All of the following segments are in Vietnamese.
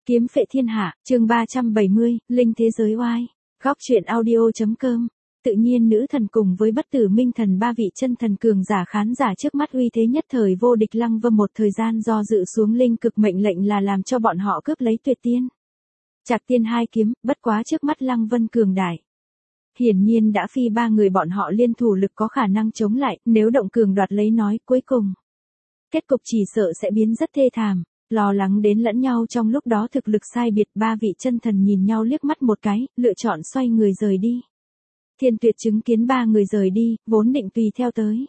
Kiếm phệ thiên hạ, chương 370, Linh thế giới oai. Góc truyện audio.com. Tự nhiên nữ thần cùng với bất tử minh thần ba vị chân thần cường giả khán giả trước mắt uy thế nhất thời vô địch. Lăng Vân một thời gian do dự xuống linh cực mệnh lệnh là làm cho bọn họ cướp lấy tuyệt tiên. Trạc tiên hai kiếm, bất quá trước mắt Lăng Vân cường đại. Hiển nhiên đã phi ba người bọn họ liên thủ lực có khả năng chống lại, nếu động cường đoạt lấy nói cuối cùng. Kết cục chỉ sợ sẽ biến rất thê thảm. Lo lắng đến lẫn nhau trong lúc đó thực lực sai biệt, ba vị chân thần nhìn nhau liếc mắt một cái, lựa chọn xoay người rời đi. Thiên Tuyệt chứng kiến ba người rời đi, vốn định tùy theo tới.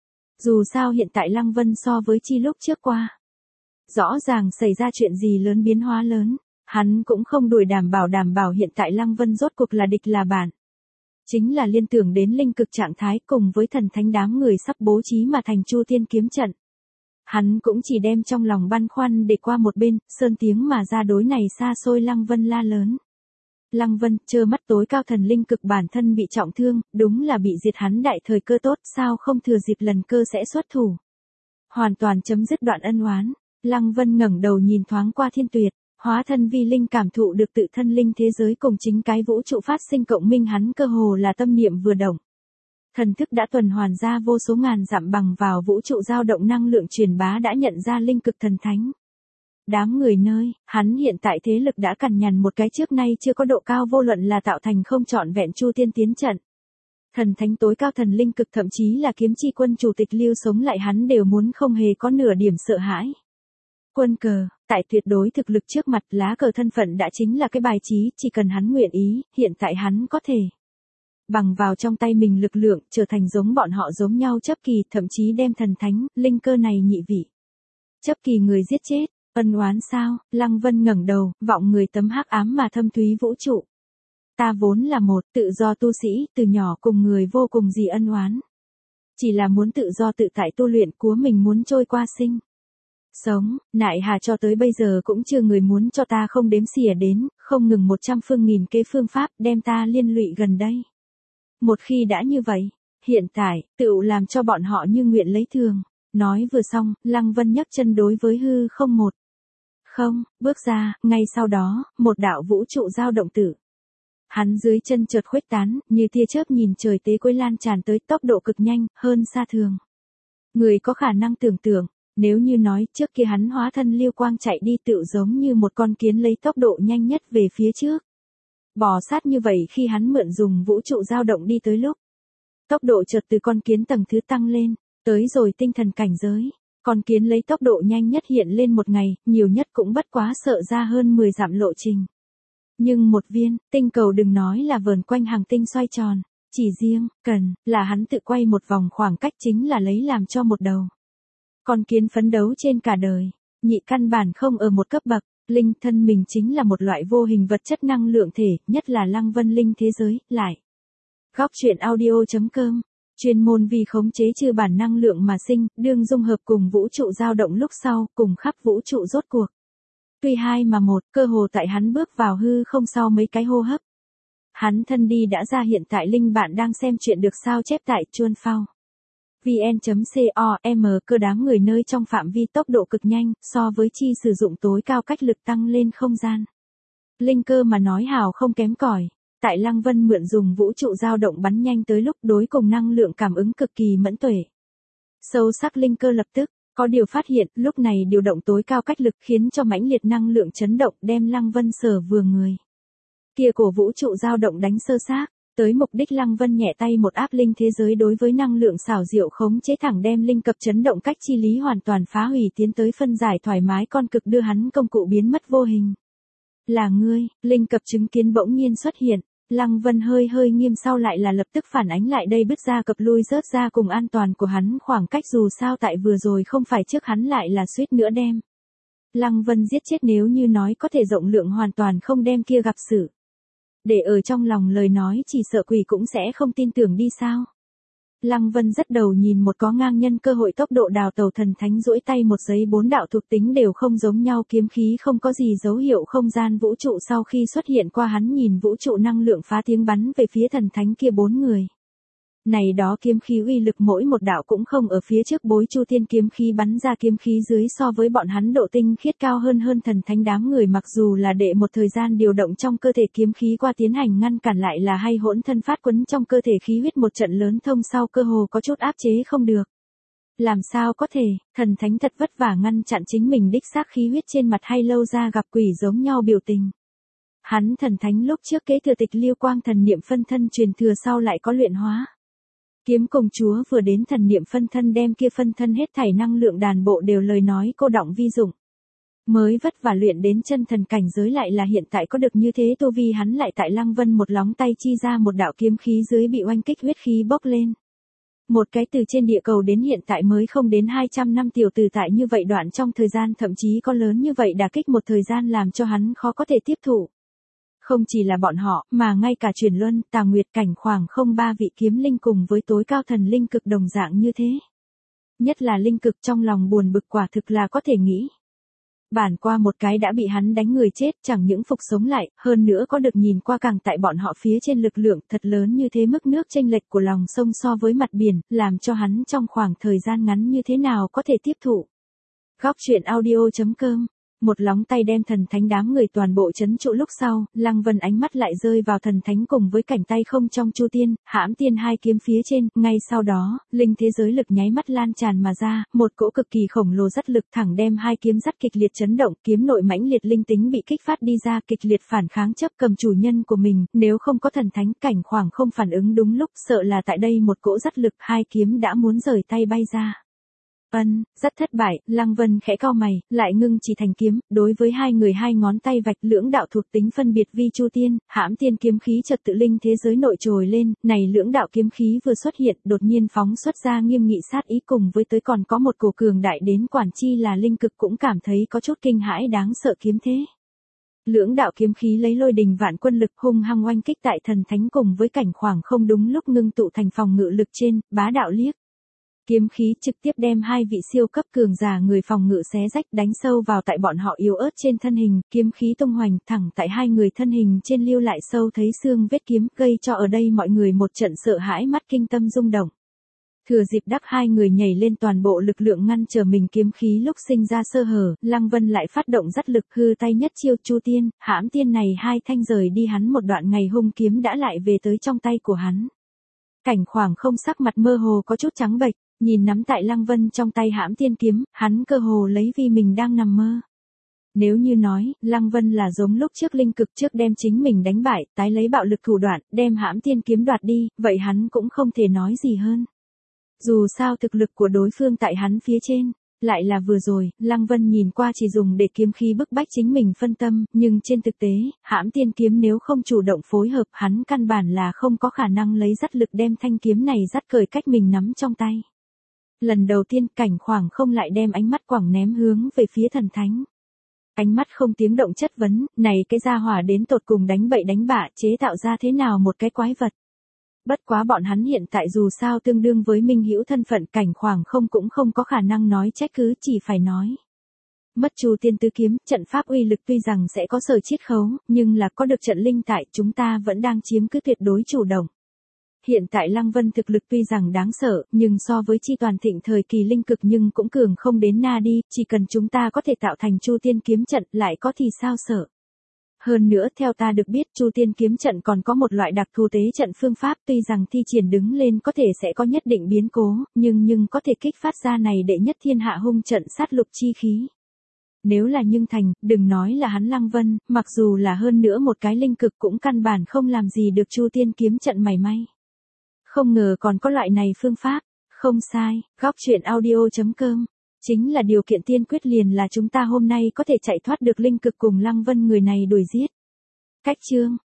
Dù sao hiện tại Lăng Vân so với chi lúc trước qua. Rõ ràng xảy ra chuyện gì lớn, biến hóa lớn, hắn cũng không đuổi đảm bảo hiện tại Lăng Vân rốt cuộc là địch là bạn. Chính là liên tưởng đến linh cực trạng thái cùng với thần thánh đám người sắp bố trí mà thành Chu Thiên kiếm trận. Hắn cũng chỉ đem trong lòng băn khoăn để qua một bên, sơn tiếng mà ra đối này xa xôi Lăng Vân la lớn. Lăng Vân, trơ mắt tối cao thần linh cực bản thân bị trọng thương, đúng là bị diệt hắn đại thời cơ tốt, sao không thừa dịp lần cơ sẽ xuất thủ. Hoàn toàn chấm dứt đoạn ân oán. Lăng Vân ngẩng đầu nhìn thoáng qua Thiên Tuyệt, hóa thân vi linh cảm thụ được tự thân linh thế giới cùng chính cái vũ trụ phát sinh cộng minh, hắn cơ hồ là tâm niệm vừa động. Thần thức đã tuần hoàn ra vô số ngàn dặm bằng vào vũ trụ dao động năng lượng truyền bá đã nhận ra linh cực thần thánh. Đám người nơi, hắn hiện tại thế lực đã cằn nhằn một cái trước nay chưa có độ cao, vô luận là tạo thành không trọn vẹn Chu Thiên tiến trận. Thần thánh tối cao thần linh cực thậm chí là kiếm chi quân chủ tịch Lưu sống lại hắn đều muốn không hề có nửa điểm sợ hãi. Quân cờ, tại tuyệt đối thực lực trước mặt, lá cờ thân phận đã chính là cái bài trí, chỉ cần hắn nguyện ý, hiện tại hắn có thể bằng vào trong tay mình lực lượng, trở thành giống bọn họ giống nhau chấp kỳ, thậm chí đem thần thánh, linh cơ này nhị vị. Chấp kỳ người giết chết, ân oán sao? Lăng Vân ngẩng đầu, vọng người tấm hắc ám mà thâm thúy vũ trụ. Ta vốn là một tự do tu sĩ, từ nhỏ cùng người vô cùng gì ân oán. Chỉ là muốn tự do tự tại tu luyện của mình, muốn trôi qua sinh sống, nại hà cho tới bây giờ cũng chưa người muốn cho ta không đếm xỉa đến, không ngừng 100 phương nghìn kế phương pháp đem ta liên lụy gần đây. Một khi đã như vậy, hiện tại, tựu làm cho bọn họ như nguyện lấy thường. Nói vừa xong, Lăng Vân nhấc chân đối với hư không một. Không, bước ra, ngay sau đó, một đạo vũ trụ dao động tử. Hắn dưới chân chợt khuếch tán, như tia chớp nhìn trời tế quấy lan tràn tới, tốc độ cực nhanh, hơn xa thường. Người có khả năng tưởng tượng, nếu như nói trước kia hắn hóa thân lưu quang chạy đi tựu giống như một con kiến lấy tốc độ nhanh nhất về phía trước. Bò sát như vậy khi hắn mượn dùng vũ trụ dao động đi tới lúc. Tốc độ chợt từ con kiến tầng thứ tăng lên, tới rồi tinh thần cảnh giới. Con kiến lấy tốc độ nhanh nhất hiện lên một ngày, nhiều nhất cũng bất quá sợ ra hơn 10 dặm lộ trình. Nhưng một viên, tinh cầu đừng nói là vờn quanh hành tinh xoay tròn, chỉ riêng, cần, là hắn tự quay một vòng khoảng cách chính là lấy làm cho một đầu. Con kiến phấn đấu trên cả đời, nhị căn bản không ở một cấp bậc. Linh thân mình chính là một loại vô hình vật chất năng lượng thể, nhất là Lăng Vân linh thế giới, lại. Góc truyện audio.com, chuyên môn vì khống chế chư bản năng lượng mà sinh, đương dung hợp cùng vũ trụ dao động lúc sau, cùng khắp vũ trụ rốt cuộc. Tuy hai mà một, cơ hồ tại hắn bước vào hư không sau mấy cái hô hấp. Hắn thân đi đã ra, hiện tại linh bạn đang xem chuyện được sao chép tại Chuan Phao. vn.com, cơ đám người nơi trong phạm vi tốc độ cực nhanh, so với chi sử dụng tối cao cách lực tăng lên không gian. Linh cơ mà nói hào không kém cỏi. Tại Lăng Vân mượn dùng vũ trụ dao động bắn nhanh tới lúc đối cùng năng lượng cảm ứng cực kỳ mẫn tuệ. Sâu sắc linh cơ lập tức, có điều phát hiện, lúc này điều động tối cao cách lực khiến cho mãnh liệt năng lượng chấn động đem Lăng Vân sở vừa người. Kia cổ vũ trụ dao động đánh sơ xác. Tới mục đích Lăng Vân nhẹ tay một áp linh thế giới đối với năng lượng xảo diệu khống chế thẳng đem linh cập chấn động cách chi lý hoàn toàn phá hủy tiến tới phân giải thoải mái con cực đưa hắn công cụ biến mất vô hình. Là ngươi, linh cập chứng kiến bỗng nhiên xuất hiện, Lăng Vân hơi nghiêm sau lại là lập tức phản ánh lại đây, bứt ra cập lui rớt ra cùng an toàn của hắn khoảng cách, dù sao tại vừa rồi không phải trước hắn lại là suýt nữa đem Lăng Vân giết chết, nếu như nói có thể rộng lượng hoàn toàn không đem kia gặp sự. Để ở trong lòng lời nói chỉ sợ quỷ cũng sẽ không tin tưởng đi sao. Lăng Vân rất đầu nhìn một có ngang nhân cơ hội tốc độ đào tàu thần thánh duỗi tay một giấy 4 đạo thuộc tính đều không giống nhau kiếm khí không có gì dấu hiệu không gian vũ trụ sau khi xuất hiện qua hắn nhìn vũ trụ năng lượng phá tiếng bắn về phía thần thánh kia 4 người. Này đó kiếm khí uy lực mỗi một đạo cũng không ở phía trước bối Chu Tiên kiếm khí bắn ra kiếm khí dưới so với bọn hắn độ tinh khiết cao hơn thần thánh đám người, mặc dù là để một thời gian điều động trong cơ thể kiếm khí qua tiến hành ngăn cản lại là hay hỗn thân phát quấn trong cơ thể khí huyết một trận lớn thông sau cơ hồ có chút áp chế không được. Làm sao có thể, thần thánh thật vất vả ngăn chặn chính mình đích xác khí huyết trên mặt hay lâu ra gặp quỷ giống nhau biểu tình. Hắn thần thánh lúc trước kế thừa tịch Liêu Quang thần niệm phân thân truyền thừa sau lại có luyện hóa. Kiếm công chúa vừa đến thần niệm phân thân đem kia phân thân hết thảy năng lượng đàn bộ đều lời nói cô động vi dụng. Mới vất vả luyện đến chân thần cảnh giới lại là hiện tại có được như thế tu vi, hắn lại tại Lăng Vân một lóng tay chi ra một đạo kiếm khí dưới bị oanh kích huyết khí bốc lên. Một cái từ trên địa cầu đến hiện tại mới không đến 200 năm tiểu tử tại như vậy đoạn trong thời gian thậm chí có lớn như vậy đả kích một thời gian làm cho hắn khó có thể tiếp thụ. Không chỉ là bọn họ, mà ngay cả Truyền Luân, Tà Nguyệt, Cảnh Khoảng không ba vị kiếm linh cùng với tối cao thần linh cực đồng dạng như thế. Nhất là linh cực trong lòng buồn bực quả thực là có thể nghĩ. Bản qua một cái đã bị hắn đánh người chết chẳng những phục sống lại, hơn nữa có được nhìn qua càng tại bọn họ phía trên lực lượng thật lớn như thế, mức nước chênh lệch của lòng sông so với mặt biển, làm cho hắn trong khoảng thời gian ngắn như thế nào có thể tiếp thụ. Góc truyện audio.com. Một lóng tay đem thần thánh đám người toàn bộ trấn trụ lúc sau, Lăng Vân ánh mắt lại rơi vào thần thánh cùng với cảnh tay không trong Chu Tiên, Hãm Tiên hai kiếm phía trên, ngay sau đó, linh thế giới lực nháy mắt lan tràn mà ra, một cỗ cực kỳ khổng lồ dắt lực thẳng đem hai kiếm dắt kịch liệt chấn động, kiếm nội mãnh liệt linh tính bị kích phát đi ra, kịch liệt phản kháng chấp cầm chủ nhân của mình, nếu không có thần thánh Cảnh Khoảng không phản ứng đúng lúc, sợ là tại đây một cỗ dắt lực hai kiếm đã muốn rời tay bay ra. Rất thất bại, Lăng Vân khẽ cau mày, lại ngưng chỉ thành kiếm, đối với hai người hai ngón tay vạch lưỡng đạo thuộc tính phân biệt vi Chu Tiên, Hãm Tiên kiếm khí chợt tự linh thế giới nội trồi lên, này lưỡng đạo kiếm khí vừa xuất hiện, đột nhiên phóng xuất ra nghiêm nghị sát ý cùng với tới còn có một cổ cường đại đến quản chi là linh cực cũng cảm thấy có chút kinh hãi đáng sợ kiếm thế. Lưỡng đạo kiếm khí lấy lôi đình vạn quân lực hung hăng oanh kích tại thần thánh cùng với Cảnh Khoảng không đúng lúc ngưng tụ thành phòng ngự lực trên, bá đạo liếc. Kiếm khí trực tiếp đem hai vị siêu cấp cường giả người phòng ngự xé rách đánh sâu vào tại bọn họ yếu ớt trên thân hình, kiếm khí tung hoành thẳng tại hai người thân hình trên lưu lại sâu thấy xương vết kiếm, gây cho ở đây mọi người một trận sợ hãi mắt kinh tâm rung động. Thừa dịp đắc hai người nhảy lên toàn bộ lực lượng ngăn trở mình kiếm khí lúc sinh ra sơ hở, Lăng Vân lại phát động dắt lực hư tay nhất chiêu Chu Tiên, Hãm Tiên này hai thanh rời đi hắn một đoạn ngày hung kiếm đã lại về tới trong tay của hắn. Cảnh Khoảng không sắc mặt mơ hồ có chút trắng bệch. Nhìn nắm tại Lăng Vân trong tay Hãm Tiên kiếm, hắn cơ hồ lấy vì mình đang nằm mơ. Nếu như nói, Lăng Vân là giống lúc trước linh cực trước đem chính mình đánh bại, tái lấy bạo lực thủ đoạn, đem Hãm Tiên kiếm đoạt đi, vậy hắn cũng không thể nói gì hơn. Dù sao thực lực của đối phương tại hắn phía trên, lại là vừa rồi, Lăng Vân nhìn qua chỉ dùng để kiếm khí bức bách chính mình phân tâm, nhưng trên thực tế, Hãm Tiên kiếm nếu không chủ động phối hợp hắn căn bản là không có khả năng lấy dắt lực đem thanh kiếm này dắt cởi cách mình nắm trong tay. Lần đầu tiên Cảnh Khoảng không lại đem ánh mắt quẳng ném hướng về phía thần thánh. Ánh mắt không tiếng động chất vấn, này cái gia hỏa đến tột cùng đánh bậy đánh bạ chế tạo ra thế nào một cái quái vật. Bất quá bọn hắn hiện tại dù sao tương đương với minh hữu thân phận, Cảnh Khoảng không cũng không có khả năng nói trách cứ, chỉ phải nói. Mất Chu Tiên tứ kiếm, trận pháp uy lực tuy rằng sẽ có sở chiết khấu, nhưng là có được trận linh tại chúng ta vẫn đang chiếm cứ tuyệt đối chủ động. Hiện tại Lăng Vân thực lực tuy rằng đáng sợ, nhưng so với chi toàn thịnh thời kỳ linh cực nhưng cũng cường không đến na đi, chỉ cần chúng ta có thể tạo thành Chu Tiên kiếm trận lại có thì sao sợ. Hơn nữa theo ta được biết Chu Tiên kiếm trận còn có một loại đặc thù tế trận phương pháp, tuy rằng thi triển đứng lên có thể sẽ có nhất định biến cố, nhưng có thể kích phát ra này đệ nhất thiên hạ hung trận sát lục chi khí. Nếu là nhưng thành, đừng nói là hắn Lăng Vân, mặc dù là hơn nữa một cái linh cực cũng căn bản không làm gì được Chu Tiên kiếm trận mảy may. Không ngờ còn có loại này phương pháp, không sai, góc truyện audio.com. Chính là điều kiện tiên quyết liền là chúng ta hôm nay có thể chạy thoát được linh cực cùng Lăng Vân người này đuổi giết. Cách chương